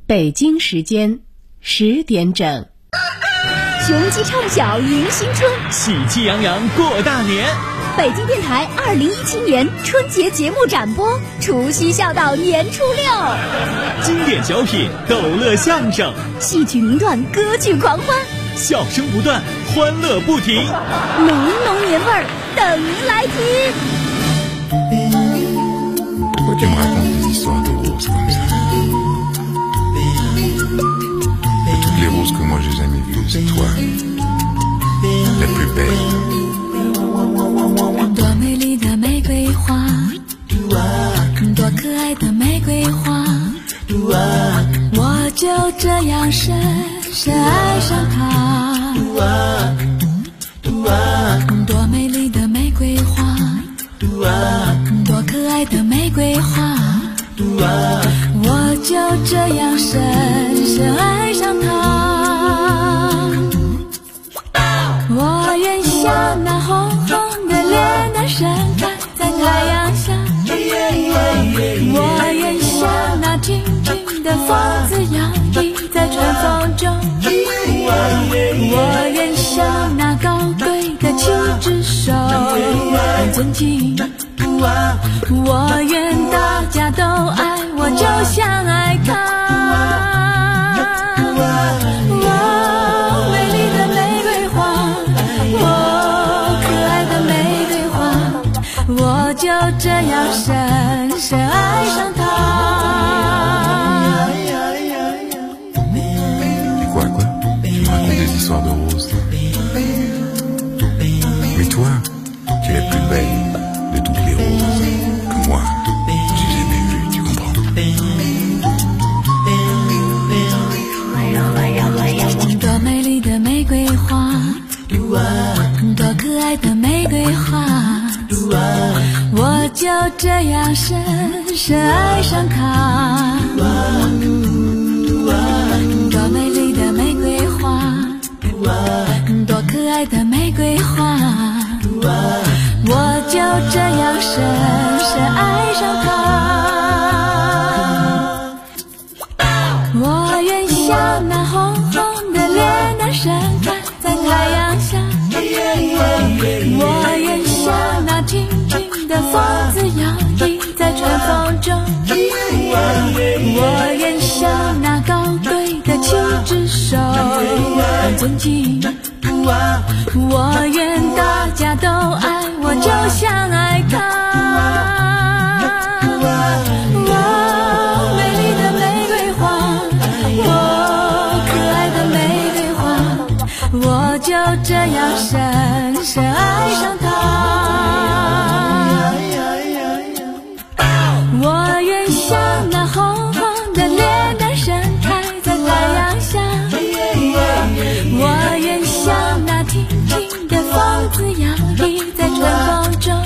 北京时间10点整。 雄鸡唱晓迎新春， 喜气洋洋过大年。 北京电台2017年春节节目展播，除夕笑到年初6。 经典小品，逗乐相声， 戏曲名段，歌剧狂欢， 笑声不断，欢乐不停， 浓浓年味儿等您来听。 Pourquoi tu me racontes des histoires de roses comme ça? Toutes les roses que moi j'ai jamais vues, c'est toi, la plus belle. 多美丽的玫瑰花，多可爱的玫瑰花，我就这样深深爱上她。多美丽的玫瑰花，多可爱的玫瑰花，我就这样深深爱上她。我愿像那红红的脸蛋盛开在太阳下，我愿像那静静的风子摇曳在春风中，我愿像那高贵的七只手很尊敬，我愿大家都爱我就像爱他。美丽的玫瑰花，可爱的玫瑰花，我就这样深深爱上她。 Et quoi? Tu me racontes des histoires de roses, toi? Mais toi, tu es la plus belle de toutes les roses que moi j'ai jamais vues, tu comprends? 多美丽的玫瑰花，多可爱的玫瑰花，我就这样深深爱上她。多美丽的玫瑰花，多可爱的玫瑰花，我就这样深深爱上她。我愿像那红红的脸蛋盛开在太阳下，我愿像那静静的风子摇曳在春风中，我愿像那高贵的七只手很尊敬，我愿大家都爱我就像爱他。美丽的玫瑰花，可爱的玫瑰花，我就这样深深爱上她。我愿像那红红的脸蛋盛开在太阳下，我愿像那静静的风子摇曳在春风中，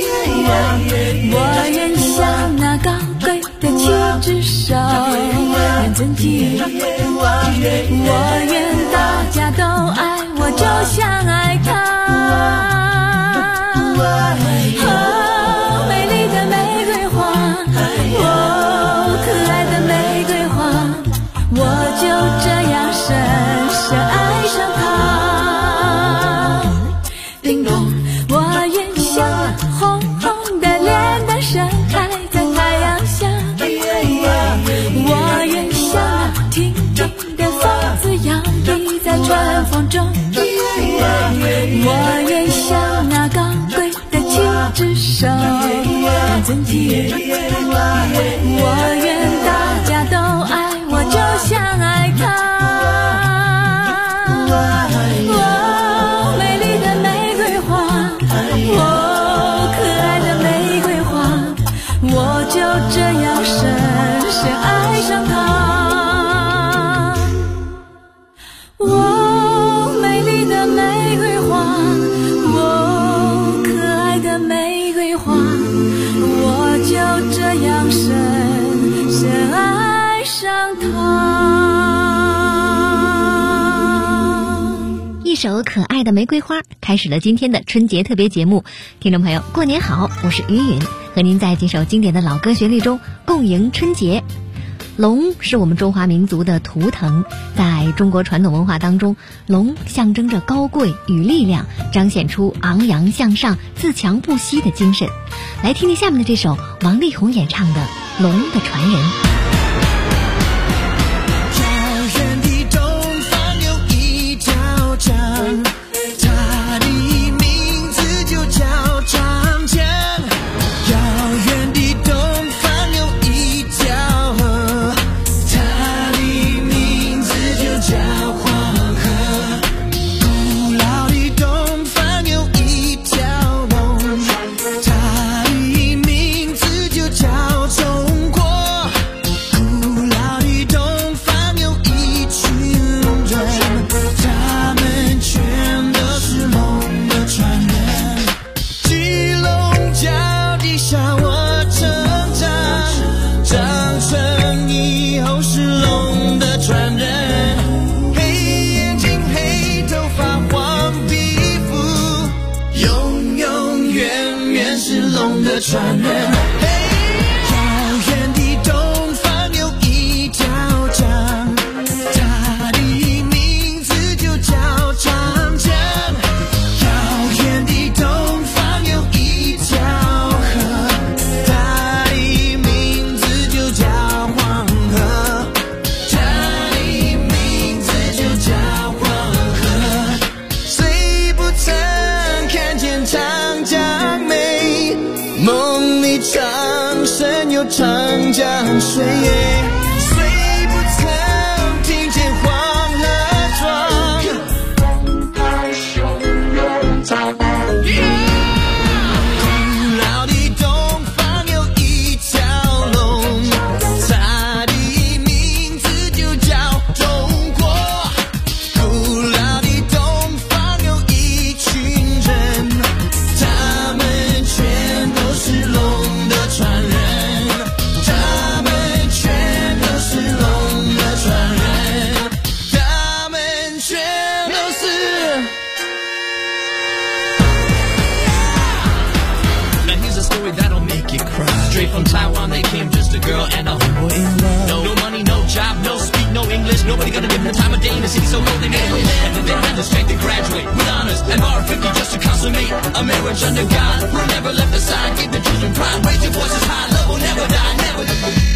我愿像那高贵的七只手很尊敬，我愿大家都爱我就像爱他。美丽的玫瑰花，可爱的玫瑰花，我就这样深深爱上她。叮咚，我愿像红红的脸蛋盛开在太阳下，我愿像那静静的风子摇曳在春风中，我愿像那高贵的七只手很尊敬，我愿大家都爱我就像爱他。美丽的玫瑰花，可爱的玫瑰花，我就这样深深爱上她。美丽的玫瑰花，可爱的玫瑰花，我就这样深深爱上她。 一首可爱的玫瑰花开始了今天的春节特别节目。听众朋友，过年好，我是于允，和您在几首经典的老歌旋律中共迎春节。 龙是我们中华民族的图腾，在中国传统文化当中，龙象征着高贵与力量，彰显出昂扬向上、自强不息的精神。来听听下面的这首王力宏演唱的《龙的传人》。 传人，遥远的东方有一条江，它的名字就叫长江。遥远的东方有一条河，它的名字就叫黄河，它的名字就叫黄河。谁不曾看见长江美？梦里长生有长江水，谁不曾听见黄河壮？古老的东方有一条龙，它的名字就叫中国。古老的东方有一群人，他们全都是龙的传人，他们全都是龙的传人，他们全都是。Now here's a story that'll make you cry. Straight from Taiwan, they came just a girl and a homeboy in love. No money, no job, no speak, no English. Nobody gonna give them the time of day in the city, so low they made it. And then they had the strength to graduate with honors and bar 50 just to consummate a marriage under God. Who never left aside, give the children pride. Raise your voices high, love will never die, never.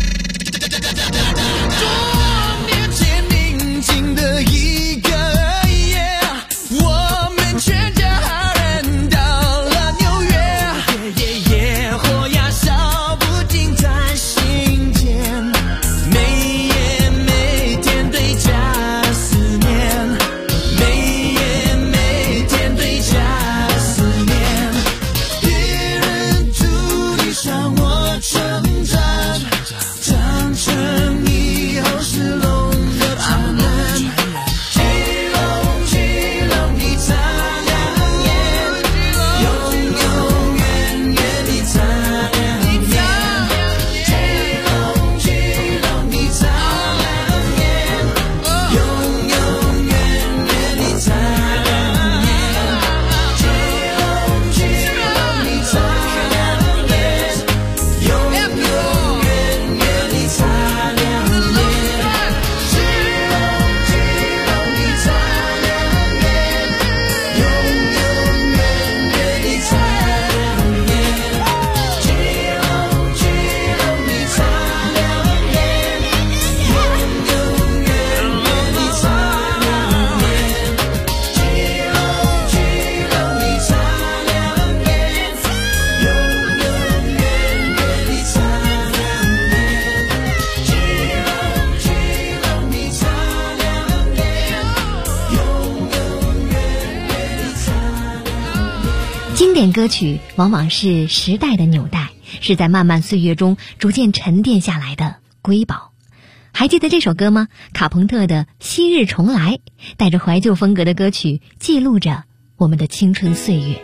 多年前宁静的一个夜，我们全家人到了纽约，火呀烧不尽在心间，每夜每天对家思念，每夜每天对家思念。别人祝你让我成长，长成以后是龙的传人。巨龙巨龙你擦亮眼，永永远远你擦亮眼。巨龙巨龙你擦亮眼，永永远远你擦亮眼。巨龙巨龙你擦亮眼，永永远远你擦亮眼。巨龙巨龙你擦亮眼，永永远远你擦亮眼。巨龙巨龙你擦亮眼，永永远远你擦亮眼。巨龙巨龙你擦亮眼，永永远远你擦亮眼。巨龙巨龙你擦亮眼，永永远远你擦亮眼。 经典歌曲往往是时代的纽带，是在漫漫岁月中逐渐沉淀下来的瑰宝。还记得这首歌吗？卡朋特的《昔日重来》，带着怀旧风格的歌曲，记录着我们的青春岁月。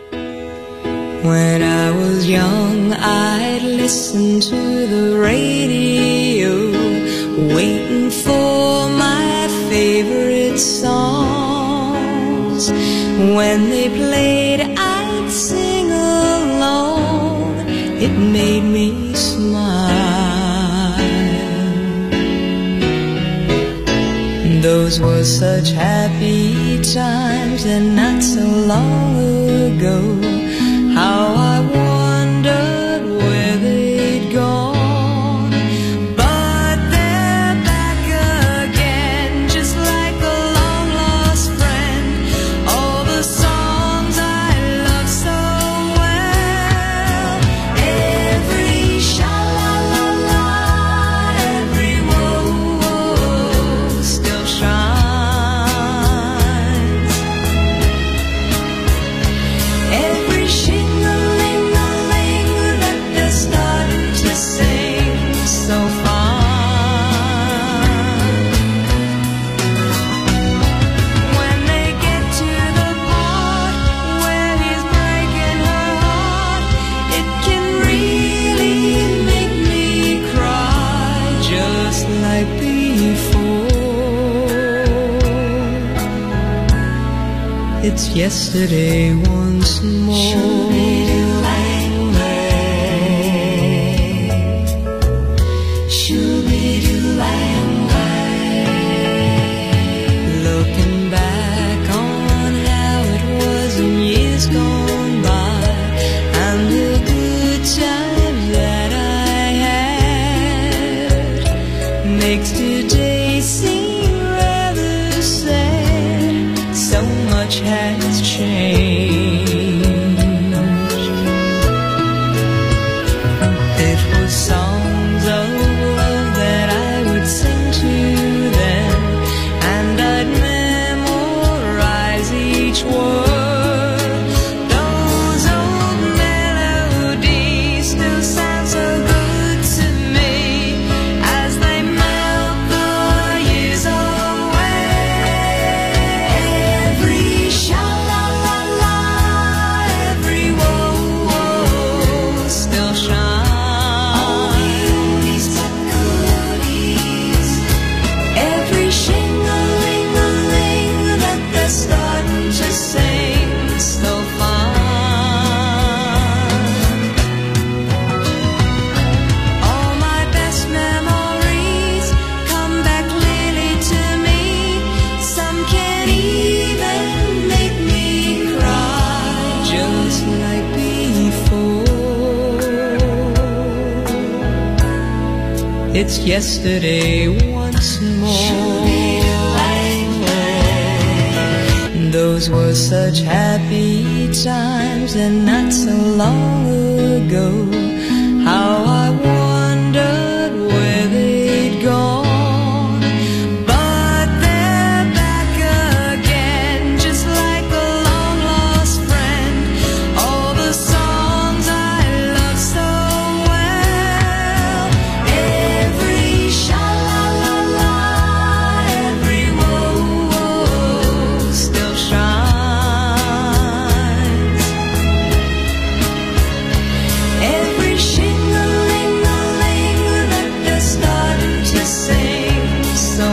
When I was young, I'd listen to the radio, waiting for my favorite songs. When they played, I'd sing along. It made me smile. Those were such happy times and not so long ago. How I wondered where they'd gone. But they're back again, just like a long lost friend. All the songs I love so well. Every sha-la-la-la, every whoa-whoa still shines. Every shing-a-ling-a-ling that they're starting to sing so fine. When they get to the part where he's breaking her heart, it can really make me cry, just like before. It's yesterday once more. Looking back on how it was in years gone by, and the good times that I had, makes today seem rather sad. So much has changed. It was songs of love that I would sing to them, and I'd memorize each word. Those old melodies still sound so good to me as they melt the years away. Every sha-la-la-la, every whoa-whoa still shines. Every shing-a-ling-a-ling that they're starting to sing so fine. All my best memories come back clearly to me. Some can even make me cry, just like before. It's yesterday once more. Those were such happy times and not so long ago. How I wondered where they'd gone. But they're back again, just like a long lost friend. All the songs I love so well. Every sha-la-la-la, every whoa-whoa still shines. Every shing-a-ling-a-ling that they're starting to sing so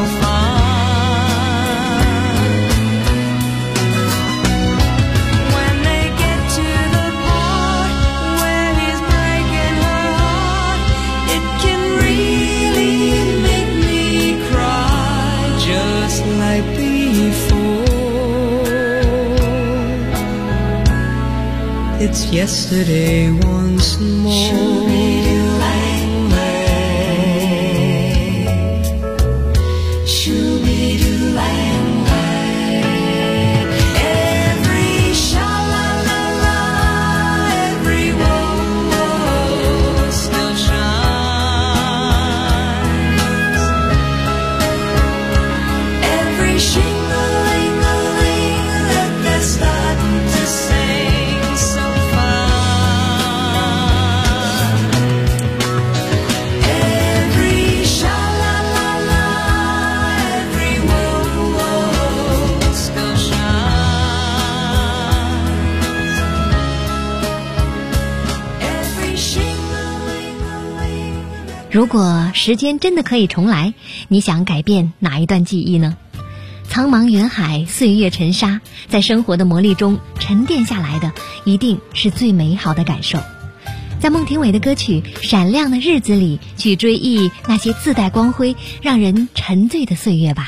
fine. When they get to the part where he's breaking her heart, it can really make me cry, just like before. It's yesterday once more. Every sha-la-la-la, every whoa-whoa still shines. Every shing-a-ling-a-ling that they're starting to sing so fine. Every sha-la-la-la, every whoa-whoa still shines. Every shing-a-ling-a-ling that 如果时间真的可以重来，你想改变哪一段记忆呢？苍茫远海，岁月沉沙，在生活的磨砺中沉淀下来的，一定是最美好的感受。 在孟庭苇的歌曲《闪亮的日子》里，去追忆那些自带光辉、让人沉醉的岁月吧。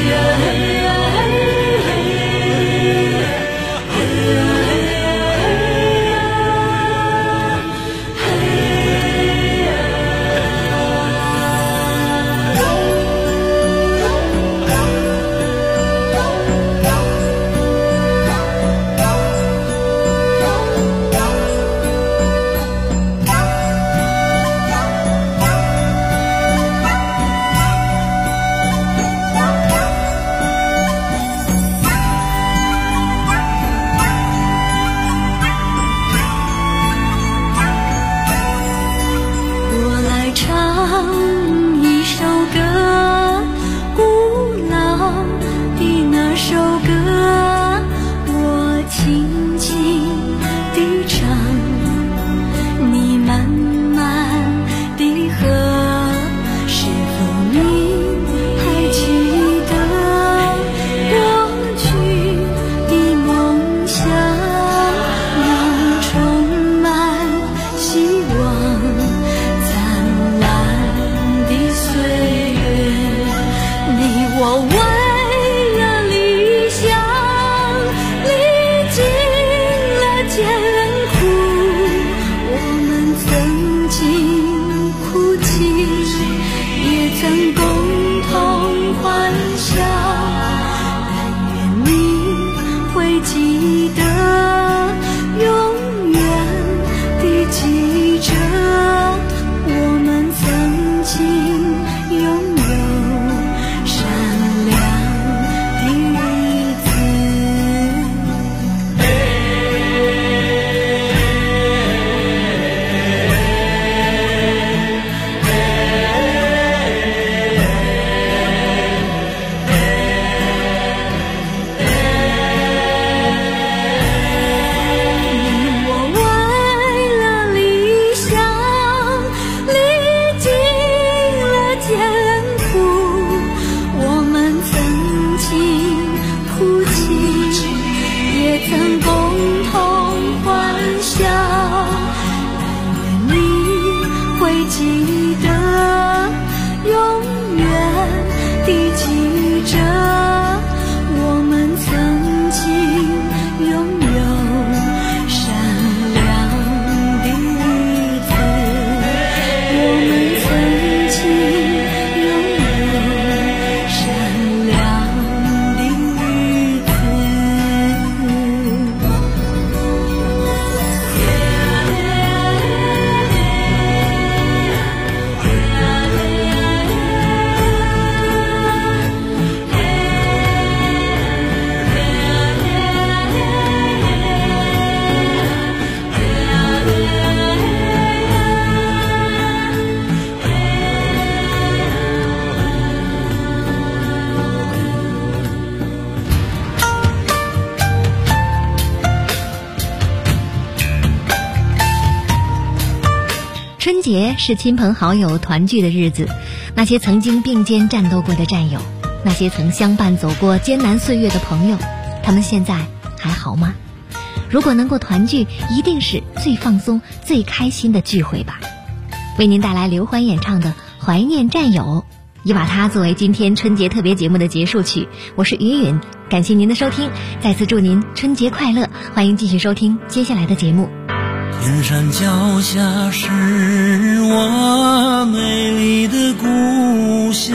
春节是亲朋好友团聚的日子，那些曾经并肩战斗过的战友，那些曾相伴走过艰难岁月的朋友，他们现在还好吗？如果能够团聚，一定是最放松、最开心的聚会吧。为您带来刘欢演唱的《怀念战友》，也把它作为今天春节特别节目的结束曲。我是于允，感谢您的收听，再次祝您春节快乐，欢迎继续收听接下来的节目。 天山脚下是我美丽的故乡，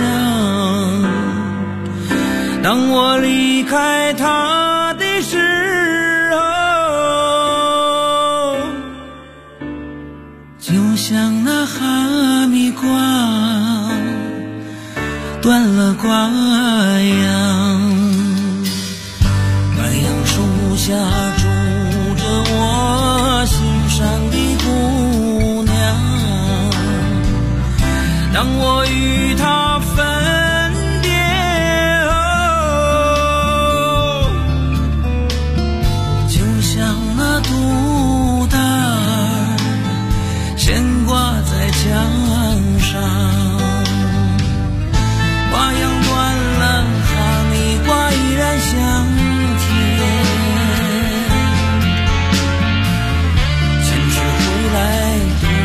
当我离开它的时候，就像那哈密瓜断了瓜秧，白杨树下住着我心上的姑娘，当我与她分别后，就像那肚带牵挂在墙上，瓜秧断了，哈密瓜依然香甜。前世回来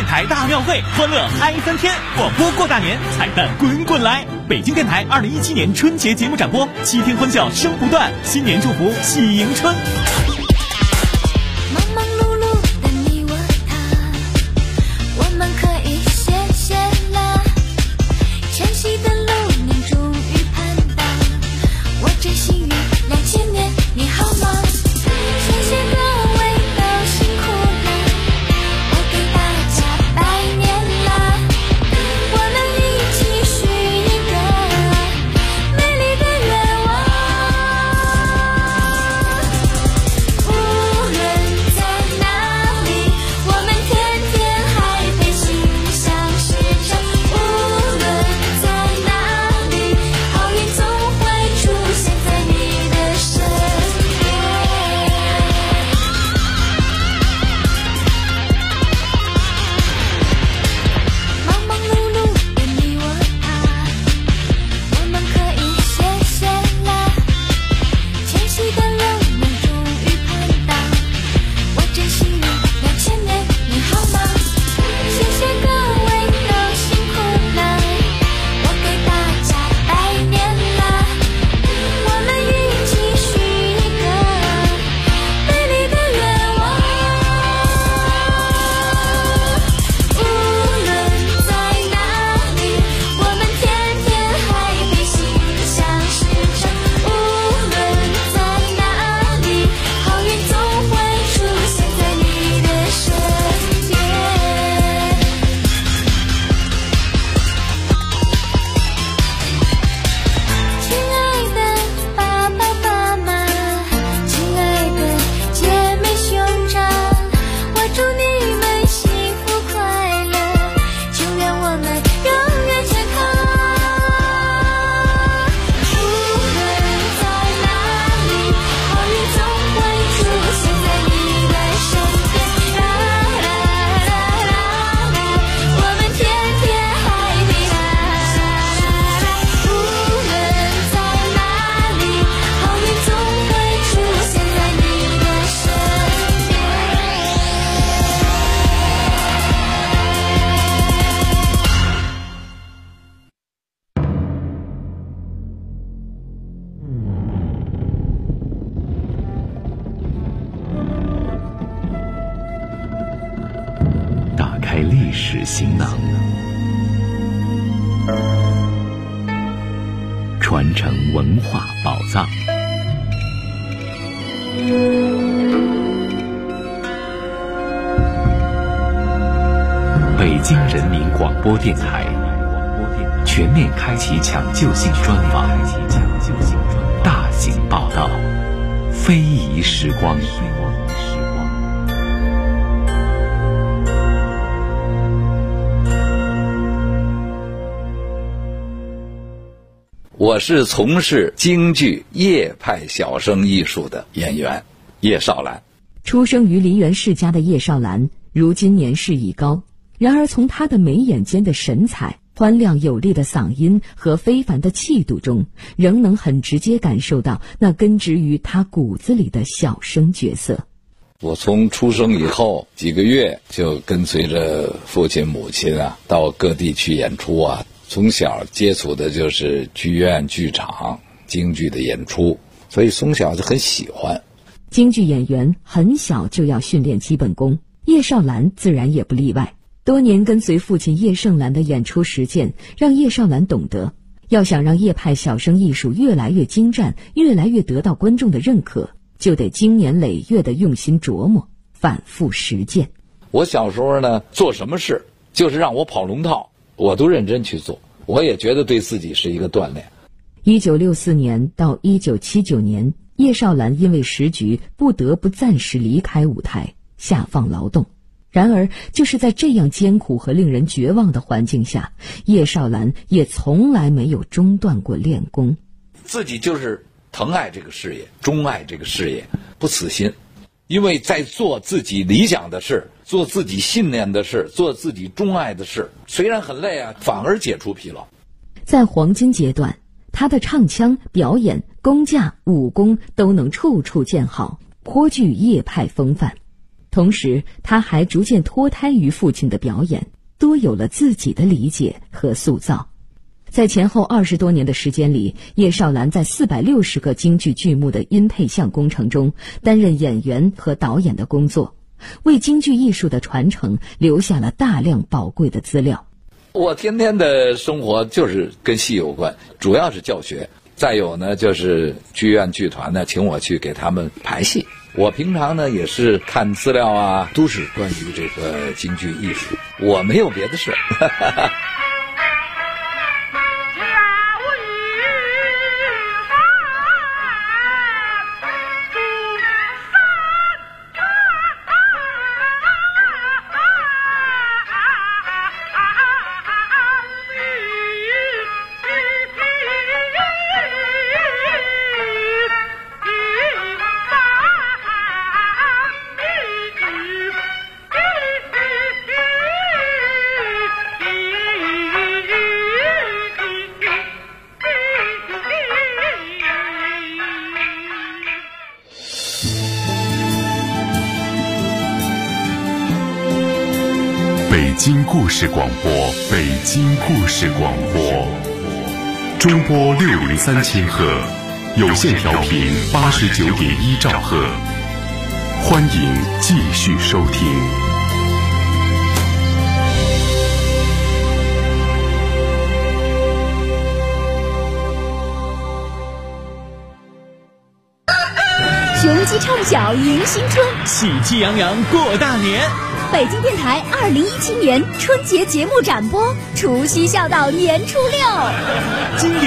台大庙会，欢乐嗨3天，广播过大年，彩蛋滚滚来。北京电台2017年春节节目展播，7天欢笑声不断，新年祝福喜迎春。 忙忙碌碌的你我他，我们可以歇歇了。前夕的路年终于盼到，我真心于2000年，你好吗？谢谢各位都辛苦了，我给大家拜年啦。我们一起许一个美丽的愿望，无论在哪里，我们天天还被心相识着。无论在哪里，好运总会出现在你的身边。忙忙碌碌的你我他，我们可以歇歇了。前夕的流年终于盼到，我真心于2000年，你好吗？谢谢各位都辛苦了，我给大家拜年啦。我们一起许一个美丽的愿望，无论在哪里，我们天天还被心相识着。无论在哪里，好运总会出现在你的身边。亲爱的爸爸妈妈，亲爱的姐妹兄长，我祝你们幸福快乐，就愿我们永远健康。无论在哪里，好运总会出现在你的身边。啦啦啦啦啦，我们天天嗨皮啦啦啦啦。无论在哪里，好运总会出现在你的身边。 打开历史行囊，传承文化宝藏。北京人民广播电台全面开启抢救性专访，大型报道，非遗时光。 我是从事京剧叶派小生艺术的演员叶绍兰。 出生于梨园世家的叶绍兰，如今年事已高，然而从她的眉眼间的神采、欢亮有力的嗓音和非凡的气度中，仍能很直接感受到那根植于她骨子里的小生角色。 我从出生以后几个月就跟随着父亲母亲到各地去演出从小接触的就是剧院剧场京剧的演出，所以从小就很喜欢。 京剧演员很小就要训练基本功，叶绍兰自然也不例外。多年跟随父亲叶盛兰的演出实践，让叶绍兰懂得，要想让叶派小生艺术越来越精湛，越来越得到观众的认可，就得经年累月的用心琢磨，反复实践。 我小时候呢，做什么事就是让我跑龙套，我都认真去做，我也觉得对自己是一个锻炼。 1964年到1979年，叶绍兰因为时局不得不暂时离开舞台，下放劳动。然而就是在这样艰苦和令人绝望的环境下，叶绍兰也从来没有中断过练功。 自己就是疼爱这个事业，钟爱这个事业，不死心。因为在做自己理想的事，做自己信念的事，做自己钟爱的事，虽然很累反而解除疲劳。 在黄金阶段，他的唱腔、表演、功架、武功都能处处见好，颇具叶派风范。 同时他还逐渐脱胎于父亲的表演，多有了自己的理解和塑造。在前后20多年的时间里，叶绍兰在460个京剧剧目的音配像工程中担任演员和导演的工作，为京剧艺术的传承留下了大量宝贵的资料。 我天天的生活就是跟戏有关，主要是教学，再有呢就是剧院剧团呢请我去给他们排戏。我平常呢也是看资料啊，都是关于这个京剧艺术，我没有别的事。 北京故事广播，北京故事广播，中波603千赫，有线调频89.1兆赫，欢迎继续收听。 雄鸡唱响迎新春， 喜气洋洋过大年。 北京电台2017年春节节目展播，除夕笑到年初6。